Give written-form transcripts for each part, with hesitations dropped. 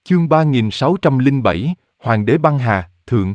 Chương 3607, Hoàng đế băng hà, thượng.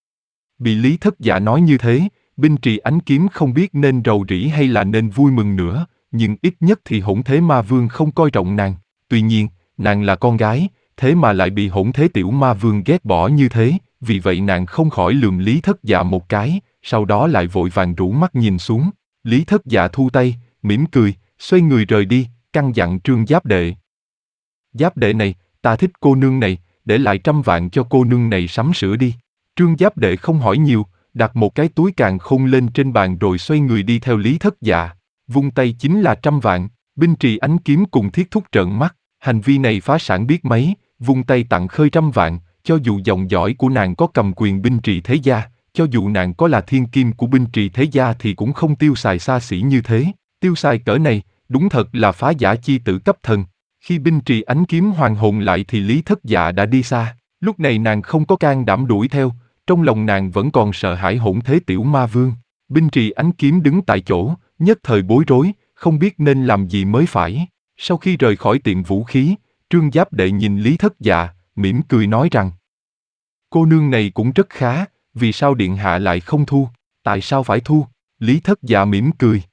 Bị Lý Thất Dạ nói như thế, Binh Trì Ánh Kiếm không biết nên rầu rĩ hay là nên vui mừng nữa, nhưng ít nhất thì Hỗn Thế Ma Vương không coi trọng nàng. Tuy nhiên, nàng là con gái, thế mà lại bị Hỗn Thế Tiểu Ma Vương ghét bỏ như thế, vì vậy nàng không khỏi lườm Lý Thất Dạ một cái, sau đó lại vội vàng rũ mắt nhìn xuống. Lý Thất Dạ thu tay, mỉm cười, xoay người rời đi, căn dặn Trương Giáp Đệ. Giáp Đệ này, ta thích cô nương này, để lại 100 vạn cho cô nương này sắm sửa đi. Trương Giáp Đệ không hỏi nhiều, đặt một cái túi càn khôn lên trên bàn rồi xoay người đi theo Lý Thất Dạ. Vung tay chính là 100 vạn, Binh Trì Ánh Kiếm cùng Thiết Thúc trợn mắt, hành vi này phá sản biết mấy, vung tay tặng khơi 100 vạn, cho dù dòng dõi của nàng có cầm quyền Binh Trì thế gia, cho dù nàng có là thiên kim của Binh Trì thế gia thì cũng không tiêu xài xa xỉ như thế, tiêu xài cỡ này, đúng thật là phá giả chi tử cấp thần. Khi Binh Trì Ánh Kiếm hoàn hồn lại thì Lý Thất Dạ đã đi xa, lúc này nàng không có can đảm đuổi theo, trong lòng nàng vẫn còn sợ hãi Hỗn Thế Tiểu Ma Vương. Binh Trì Ánh Kiếm đứng tại chỗ, nhất thời bối rối, không biết nên làm gì mới phải. Sau khi rời khỏi tiệm vũ khí, Trương Giáp Đệ nhìn Lý Thất Dạ, mỉm cười nói rằng: cô nương này cũng rất khá, vì sao điện hạ lại không thu? Tại sao phải thu? Lý Thất Dạ mỉm cười: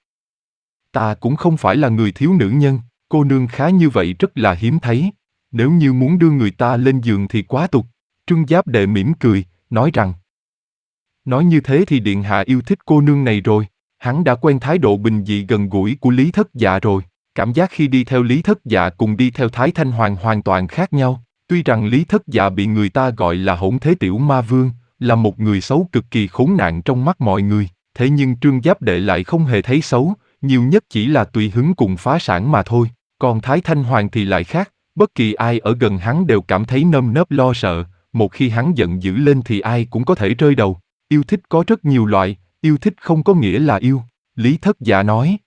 ta cũng không phải là người thiếu nữ nhân, cô nương khá như vậy rất là hiếm thấy. Nếu như muốn đưa người ta lên giường thì quá tục. Trương Giáp Đệ mỉm cười, nói rằng: nói như thế thì điện hạ yêu thích cô nương này rồi. Hắn đã quen thái độ bình dị gần gũi của Lý Thất Dạ rồi. Cảm giác khi đi theo Lý Thất Dạ cùng đi theo Thái Thanh Hoàng hoàn toàn khác nhau. Tuy rằng Lý Thất Dạ bị người ta gọi là Hỗn Thế Tiểu Ma Vương, là một người xấu cực kỳ khốn nạn trong mắt mọi người, thế nhưng Trương Giáp Đệ lại không hề thấy xấu, nhiều nhất chỉ là tùy hứng cùng phá sản mà thôi. Còn Thái Thanh Hoàng thì lại khác, bất kỳ ai ở gần hắn đều cảm thấy nơm nớp lo sợ, một khi hắn giận dữ lên thì ai cũng có thể rơi đầu. Yêu thích có rất nhiều loại, yêu thích không có nghĩa là yêu. Lý Thất Dạ nói: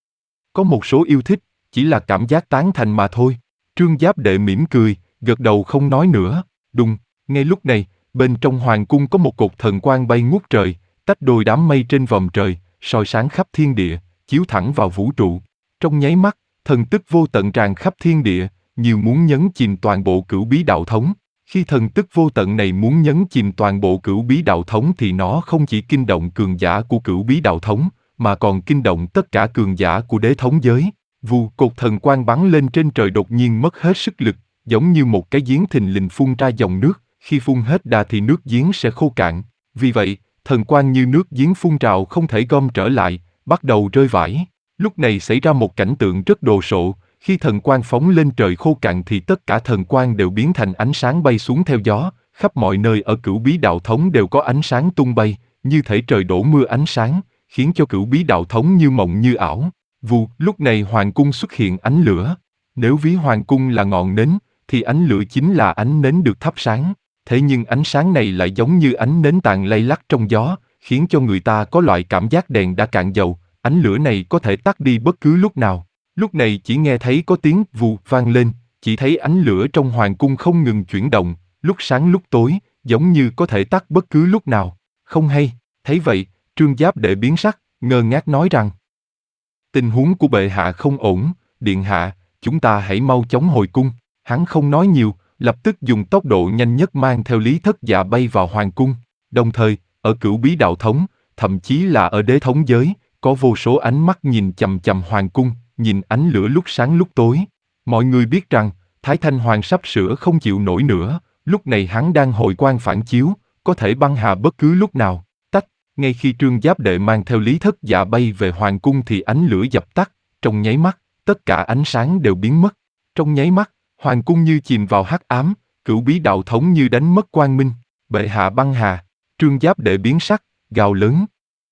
có một số yêu thích, chỉ là cảm giác tán thành mà thôi. Trương Giáp Đệ mỉm cười, gật đầu không nói nữa. Đùng, ngay lúc này, bên trong hoàng cung có một cột thần quang bay ngút trời, tách đôi đám mây trên vòm trời, soi sáng khắp thiên địa, chiếu thẳng vào vũ trụ. Trong nháy mắt, thần tức vô tận tràn khắp thiên địa, như muốn nhấn chìm toàn bộ Cửu Bí Đạo Thống. Khi thần tức vô tận này muốn nhấn chìm toàn bộ Cửu Bí Đạo Thống thì nó không chỉ kinh động cường giả của Cửu Bí Đạo Thống, mà còn kinh động tất cả cường giả của Đế Thống giới. Vù, cột thần quang bắn lên trên trời đột nhiên mất hết sức lực, giống như một cái giếng thình lình phun ra dòng nước, khi phun hết đà thì nước giếng sẽ khô cạn. Vì vậy, thần quang như nước giếng phun trào không thể gom trở lại, bắt đầu rơi vãi. Lúc này xảy ra một cảnh tượng rất đồ sộ, khi thần quang phóng lên trời khô cạn thì tất cả thần quang đều biến thành ánh sáng bay xuống theo gió, khắp mọi nơi ở Cửu Bí Đạo Thống đều có ánh sáng tung bay, như thể trời đổ mưa ánh sáng, khiến cho Cửu Bí Đạo Thống như mộng như ảo. Vù, lúc này hoàng cung xuất hiện ánh lửa. Nếu ví hoàng cung là ngọn nến, thì ánh lửa chính là ánh nến được thắp sáng. Thế nhưng ánh sáng này lại giống như ánh nến tàn lay lắc trong gió, khiến cho người ta có loại cảm giác đèn đã cạn dầu, ánh lửa này có thể tắt đi bất cứ lúc nào. Lúc này chỉ nghe thấy có tiếng vù vang lên, chỉ thấy ánh lửa trong hoàng cung không ngừng chuyển động, lúc sáng lúc tối, giống như có thể tắt bất cứ lúc nào. Không hay, thấy vậy, Trương Giáp Đệ biến sắc, ngơ ngác nói rằng: tình huống của bệ hạ không ổn, điện hạ, chúng ta hãy mau chóng hồi cung. Hắn không nói nhiều, lập tức dùng tốc độ nhanh nhất mang theo Lý Thất Dạ bay vào hoàng cung. Đồng thời, ở Cửu Bí Đạo Thống, thậm chí là ở Đế Thống giới, có vô số ánh mắt nhìn chằm chằm hoàng cung, nhìn ánh lửa lúc sáng lúc tối. Mọi người biết rằng, Thái Thanh Hoàng sắp sửa không chịu nổi nữa, lúc này hắn đang hồi quang phản chiếu, có thể băng hà bất cứ lúc nào. Tách, ngay khi Trương Giáp Đệ mang theo Lý Thất Dạ bay về hoàng cung thì ánh lửa dập tắt, trong nháy mắt, tất cả ánh sáng đều biến mất. Trong nháy mắt, hoàng cung như chìm vào hắc ám, Cửu Bí Đạo Thống như đánh mất quang minh. Bệ hạ băng hà. Trương Giáp Đệ biến sắc, gào lớn: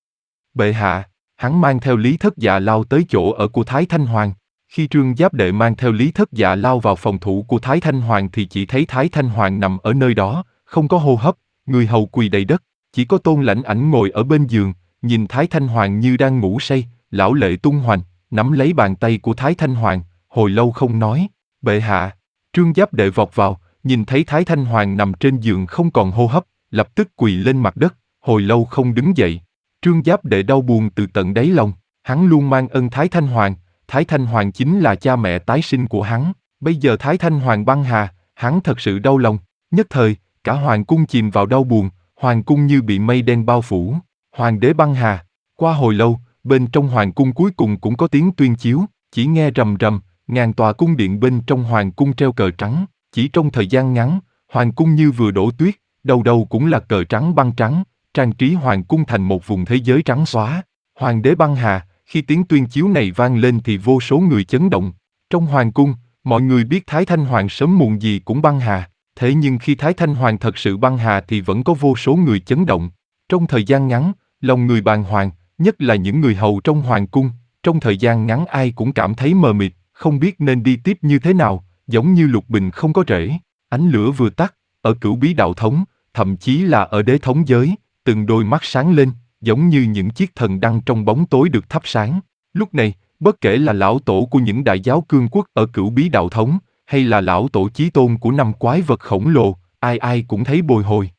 bệ hạ! Hắn mang theo Lý Thất Dạ lao tới chỗ ở của Thái Thanh Hoàng. Khi Trương Giáp Đệ mang theo Lý Thất Dạ lao vào phòng thủ của Thái Thanh Hoàng thì chỉ thấy Thái Thanh Hoàng nằm ở nơi đó, không có hô hấp, người hầu quỳ đầy đất, chỉ có Tôn Lãnh Ảnh ngồi ở bên giường, nhìn Thái Thanh Hoàng như đang ngủ say, lão lệ tung hoành, nắm lấy bàn tay của Thái Thanh Hoàng, hồi lâu không nói. Bệ hạ! Trương Giáp Đệ vọt vào, nhìn thấy Thái Thanh Hoàng nằm trên giường không còn hô hấp, lập tức quỳ lên mặt đất, hồi lâu không đứng dậy. Trương Giáp Đệ đau buồn từ tận đáy lòng, hắn luôn mang ơn Thái Thanh Hoàng chính là cha mẹ tái sinh của hắn, bây giờ Thái Thanh Hoàng băng hà, hắn thật sự đau lòng. Nhất thời, cả hoàng cung chìm vào đau buồn, hoàng cung như bị mây đen bao phủ. Hoàng đế băng hà. Qua hồi lâu, bên trong hoàng cung cuối cùng cũng có tiếng tuyên chiếu, chỉ nghe rầm rầm, ngàn tòa cung điện bên trong hoàng cung treo cờ trắng. Chỉ trong thời gian ngắn, hoàng cung như vừa đổ tuyết, đầu đầu cũng là cờ trắng băng trắng, trang trí hoàng cung thành một vùng thế giới trắng xóa. Hoàng đế băng hà, khi tiếng tuyên chiếu này vang lên thì vô số người chấn động. Trong hoàng cung, mọi người biết Thái Thanh Hoàng sớm muộn gì cũng băng hà, thế nhưng khi Thái Thanh Hoàng thật sự băng hà thì vẫn có vô số người chấn động. Trong thời gian ngắn, lòng người bàng hoàng, nhất là những người hầu trong hoàng cung, trong thời gian ngắn ai cũng cảm thấy mờ mịt, không biết nên đi tiếp như thế nào, giống như lục bình không có rễ. Ánh lửa vừa tắt, ở Cửu Bí Đạo Thống, thậm chí là ở Đế Thống giới, từng đôi mắt sáng lên, giống như những chiếc thần đăng trong bóng tối được thắp sáng. Lúc này, bất kể là lão tổ của những đại giáo cương quốc ở Cửu Bí Đạo Thống, hay là lão tổ chí tôn của năm quái vật khổng lồ, ai ai cũng thấy bồi hồi.